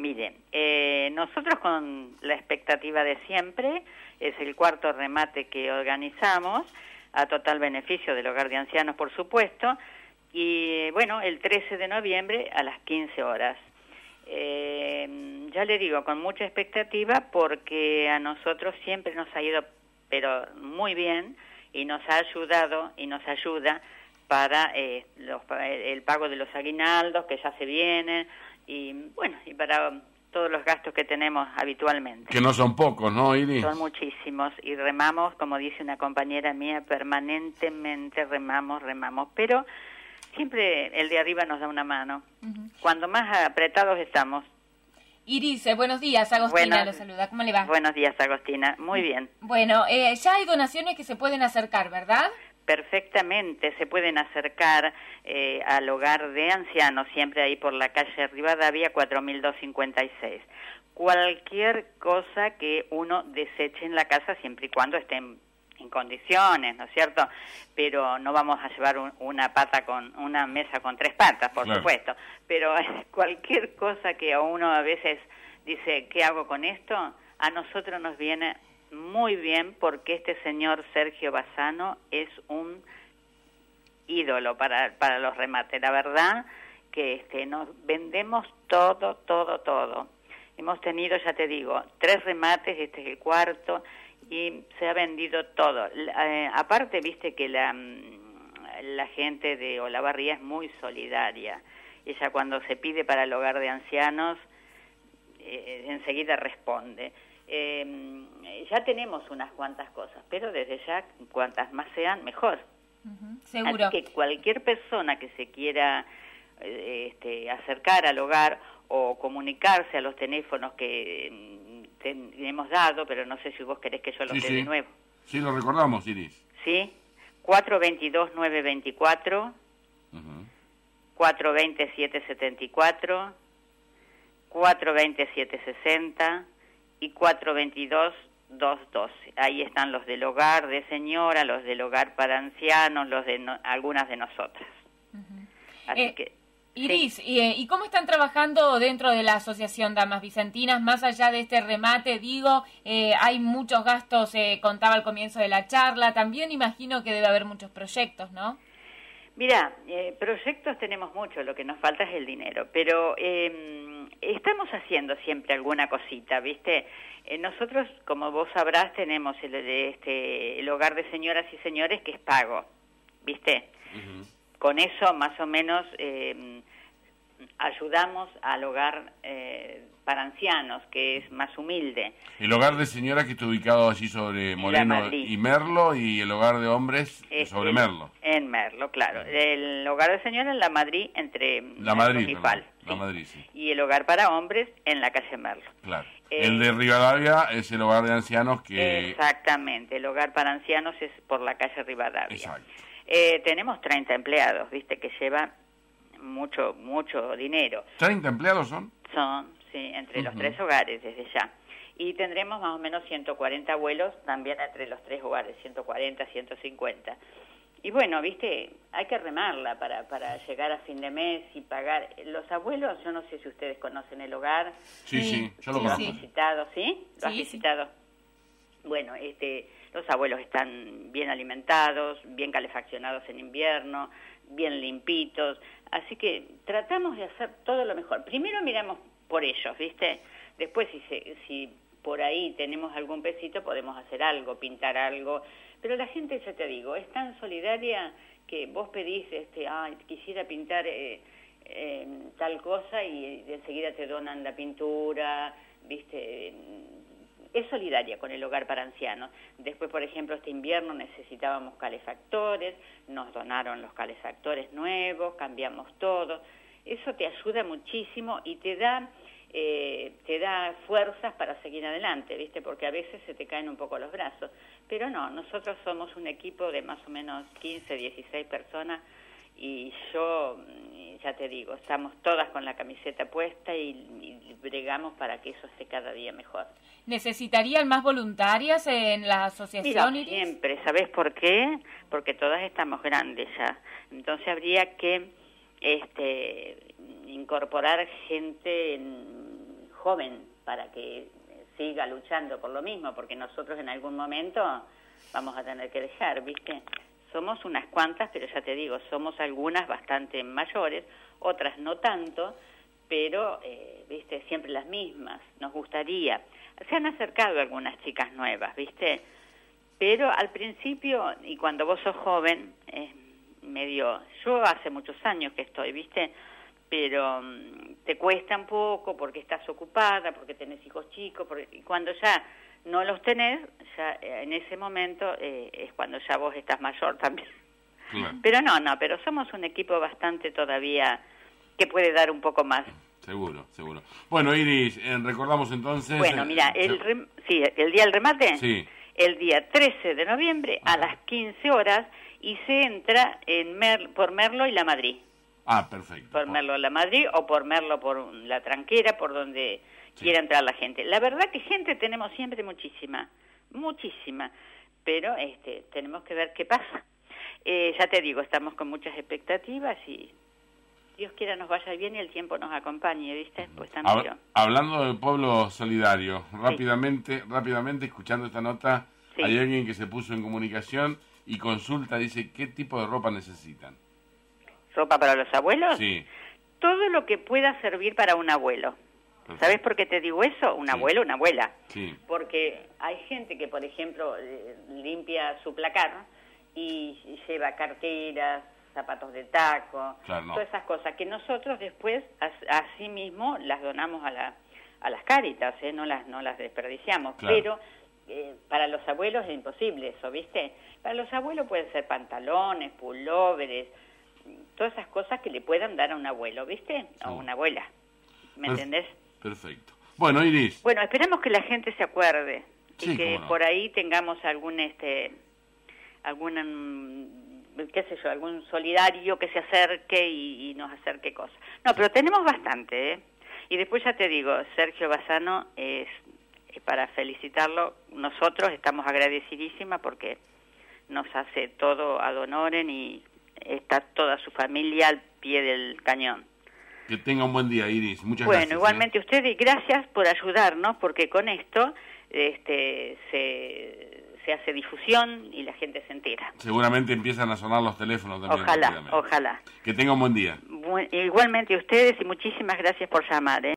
Mire, nosotros con la expectativa de siempre, es el cuarto remate que organizamos, a total beneficio del Hogar de Ancianos, por supuesto, y bueno, el 13 de noviembre a las 15 horas. Ya le digo, con mucha expectativa, porque a nosotros siempre nos ha ido, pero muy bien, y nos ha ayudado y nos ayuda para el pago de los aguinaldos que ya se vienen, y bueno, y para todos los gastos que tenemos habitualmente. Que no son pocos, ¿no, Iris? Son muchísimos, y remamos, como dice una compañera mía, permanentemente remamos, pero siempre el de arriba nos da una mano. Cuando más apretados estamos. Iris, buenos días, Agostina lo saluda. ¿Cómo le va? Buenos días, Agostina. Muy bien. Bueno, ya hay donaciones que se pueden acercar, ¿verdad? Perfectamente, se pueden acercar al Hogar de Ancianos, siempre ahí por la calle Rivadavia, 4256. Cualquier cosa que uno deseche en la casa, siempre y cuando estén en condiciones, ¿no es cierto? Pero no vamos a llevar una mesa con 3 patas, por supuesto. Pero cualquier cosa que a uno a veces dice, ¿qué hago con esto? A nosotros nos viene muy bien, porque este señor Sergio Bassano es un ídolo para los remates. La verdad que nos vendemos todo. Hemos tenido, ya te digo, 3 remates, este es el cuarto, y se ha vendido todo. Aparte, viste que la gente de Olavarría es muy solidaria. Ella, cuando se pide para el Hogar de Ancianos, enseguida responde. Ya tenemos unas cuantas cosas, pero desde ya, cuantas más sean, mejor. Seguro. Así que cualquier persona que se quiera acercar al hogar o comunicarse a los teléfonos que hemos dado, pero no sé si vos querés que yo los dé de nuevo. Sí, lo recordamos, Iris. Sí, 422-924, 420-774, 420-760 y 422-212. Ahí están los del Hogar de Señora, los del Hogar para Ancianos, los de algunas de nosotras. Así que... Iris, sí. ¿Y cómo están trabajando dentro de la Asociación Damas Bizantinas? Más allá de este remate, digo, hay muchos gastos, contaba al comienzo de la charla, también imagino que debe haber muchos proyectos, ¿no? Mira, proyectos tenemos muchos, lo que nos falta es el dinero, pero estamos haciendo siempre alguna cosita, ¿viste? Nosotros, como vos sabrás, tenemos el Hogar de Señoras y Señores, que es pago, ¿viste? Con eso, más o menos, ayudamos al Hogar para Ancianos, que es más humilde. El Hogar de Señora, que está ubicado allí sobre Moreno y Merlo, y el Hogar de Hombres sobre Merlo. En Merlo, claro. El Hogar de Señora en La Madrid, entre La Madrid, y Fal, La Madrid, sí. Y el Hogar para Hombres en la calle Merlo. Claro. El de Rivadavia es el Hogar de Ancianos que... Exactamente, el Hogar para Ancianos es por la calle Rivadavia. Exacto. Tenemos 30 empleados, viste, que llevan mucho dinero. ¿30 empleados son? Son, sí, entre los 3 hogares desde ya. Y tendremos más o menos 140 abuelos también entre los 3 hogares, 140, 150. Y bueno, viste, hay que remarla para llegar a fin de mes y pagar. Los abuelos, yo no sé si ustedes conocen el hogar. Sí, yo lo conozco. ¿Lo has visitado, sí? ¿Lo has visitado? Bueno, los abuelos están bien alimentados, bien calefaccionados en invierno, bien limpitos, así que tratamos de hacer todo lo mejor. Primero miramos por ellos, ¿viste? Después, si por ahí tenemos algún pesito, podemos hacer algo, pintar algo, pero la gente, ya te digo, es tan solidaria que vos pedís, quisiera pintar tal cosa, y enseguida te donan la pintura, ¿viste? Es solidaria con el Hogar para Ancianos. Después, por ejemplo, este invierno necesitábamos calefactores, nos donaron los calefactores nuevos, cambiamos todo. Eso te ayuda muchísimo y te da fuerzas para seguir adelante, ¿viste? Porque a veces se te caen un poco los brazos. Pero no, nosotros somos un equipo de más o menos 15, 16 personas, y yo, ya te digo, estamos todas con la camiseta puesta y bregamos para que eso esté cada día mejor. ¿Necesitarían más voluntarias en la asociación? Mira, siempre, ¿sabés por qué? Porque todas estamos grandes ya. Entonces habría que incorporar gente joven para que siga luchando por lo mismo, porque nosotros en algún momento vamos a tener que dejar, ¿viste? Somos unas cuantas, pero ya te digo, somos algunas bastante mayores, otras no tanto, pero, ¿viste? Siempre las mismas, nos gustaría. Se han acercado algunas chicas nuevas, ¿viste? Pero al principio, y cuando vos sos joven, yo hace muchos años que estoy, ¿viste? Pero te cuesta un poco porque estás ocupada, porque tenés hijos chicos, y cuando ya no los tenés, ya en ese momento es cuando ya vos estás mayor también. Claro. Pero pero somos un equipo bastante todavía que puede dar un poco más. Seguro. Bueno, Iris, recordamos entonces... Bueno, mira, el día del remate, sí. El día 13 de noviembre a las 15 horas y se entra por Merlo y La Madrid. Ah, perfecto. Por Merlo La Madrid o por Merlo por La Tranquera, por donde quiera entrar la gente. La verdad que gente tenemos siempre muchísima, pero tenemos que ver qué pasa. Ya te digo, estamos con muchas expectativas y Dios quiera nos vaya bien y el tiempo nos acompañe, ¿viste? Pues también hablando del pueblo solidario, rápidamente, escuchando esta nota, sí. Hay alguien que se puso en comunicación y consulta, dice, ¿qué tipo de ropa necesitan? ¿Ropa para los abuelos? Sí. Todo lo que pueda servir para un abuelo. Perfecto. ¿Sabes por qué te digo eso? Un abuelo, una abuela. Sí. Porque hay gente que, por ejemplo, limpia su placar y lleva carteras, zapatos de taco, claro, no. Todas esas cosas que nosotros después así mismo las donamos a las Cáritas, no las desperdiciamos, claro. Pero para los abuelos es imposible eso, ¿viste? Para los abuelos pueden ser pantalones, pulóveres, todas esas cosas que le puedan dar a un abuelo, ¿viste? Sí. O una abuela, ¿me entendés? Perfecto. Bueno, Iris. Bueno, esperamos que la gente se acuerde sí, y que por ahí tengamos algún algún solidario que se acerque y nos acerque cosas. No, pero tenemos bastante, ¿eh? Y después ya te digo, Sergio Bassano es para felicitarlo. Nosotros estamos agradecidísimas porque nos hace todo ad honorem y está toda su familia al pie del cañón. Que tenga un buen día, Iris. Muchas gracias. Bueno, igualmente ustedes, gracias por ayudarnos, porque con esto se hace difusión y la gente se entera. Seguramente empiezan a sonar los teléfonos también. Ojalá. Que tenga un buen día. Igualmente ustedes y muchísimas gracias por llamar, ¿eh?